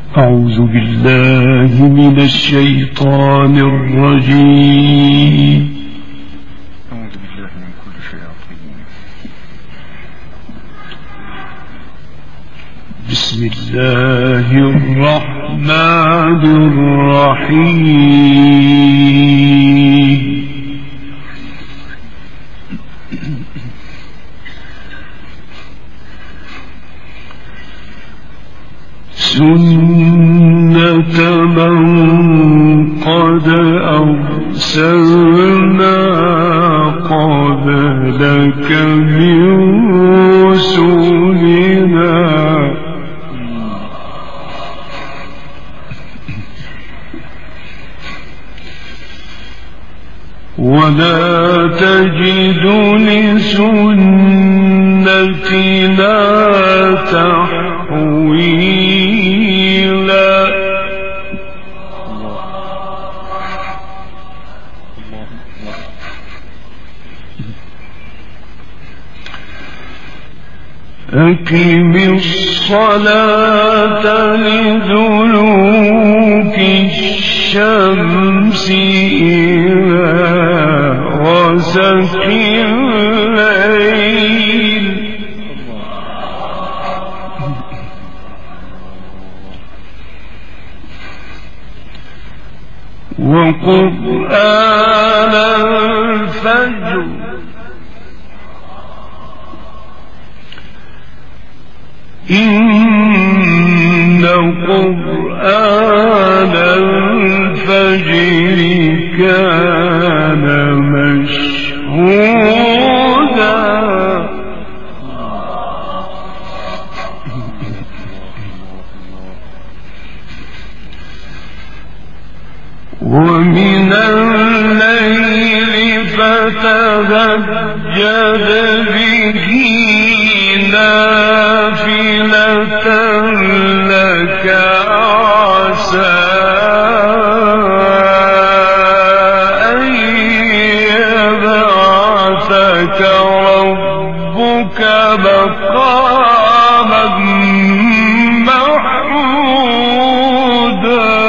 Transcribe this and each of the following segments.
أعوذ بالله من الشيطان الرجيم. أعوذ بالله من كل شياطين. بسم الله الرحمن الرحيم. سنة من قد أرسلنا قبلك من رسلنا ولا تجد لسنتنا تحويلا. أقم الصلاة لدلوك الشمس إلى غسق الليل وقرآن الفجر إن قرآن الفجر كان مشهودا. ومن الليل فتهجد به نافلة لك عسى أن يبعثك ربك مقاما محمودا.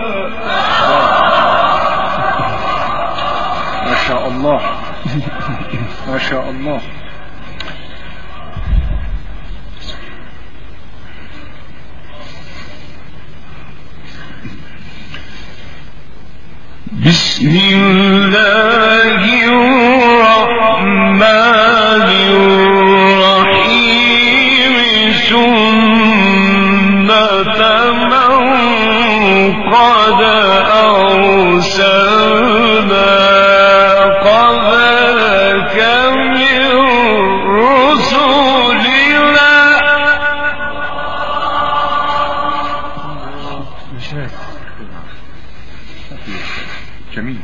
ما شاء الله ما شاء الله. بسم الله الرحمن الرحيم. سنة من قد أرسلنا قبلك من رسلنا. جميل.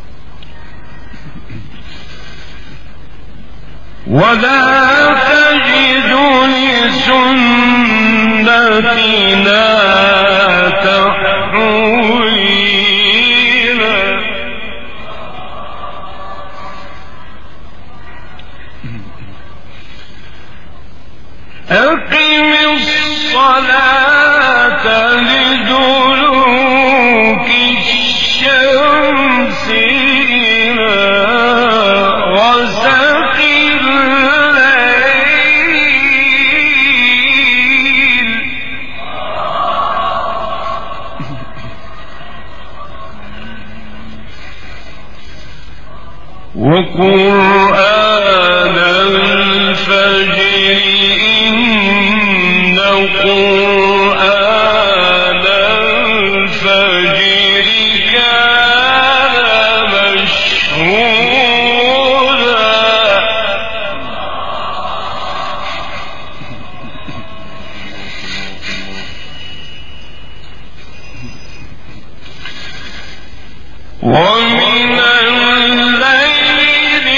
ولا تجد لسنتنا تحويلا. أقم الصلاة لدلوك الشمس إلى غسق الليل وقرآن الفجر إن قرآن الفجر كان مشهودا. ومن الليل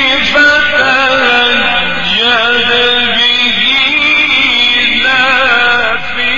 فتهجد به نافلة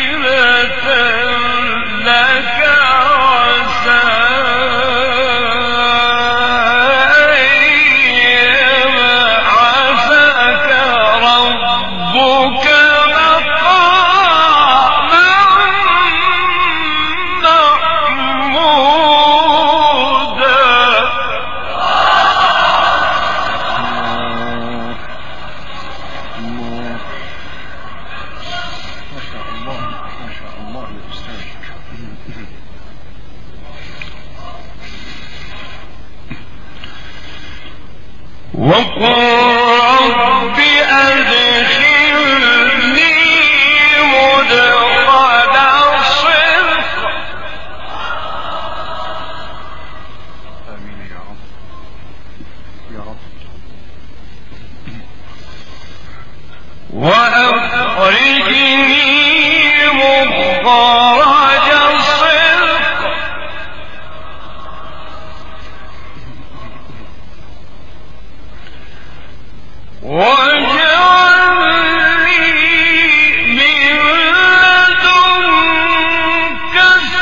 خرج صدقا واجعل لي من لدنك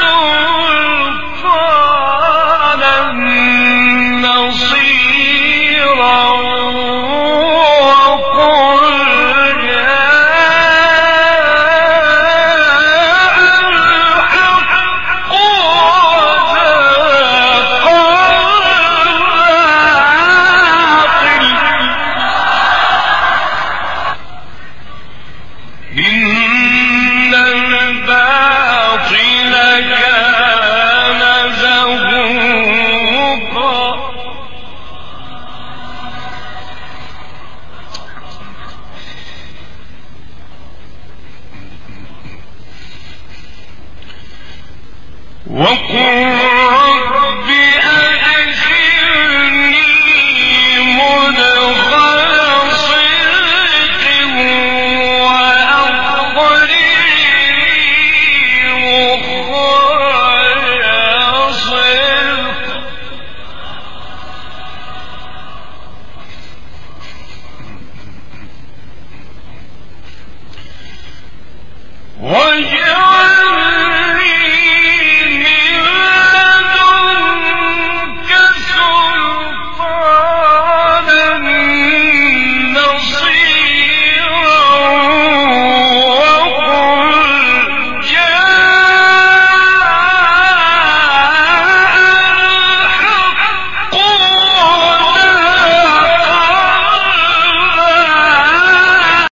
سلطانا نصيرا وقل جاء الحق وزهق الباطل إن الباطل كان زهوقا وقل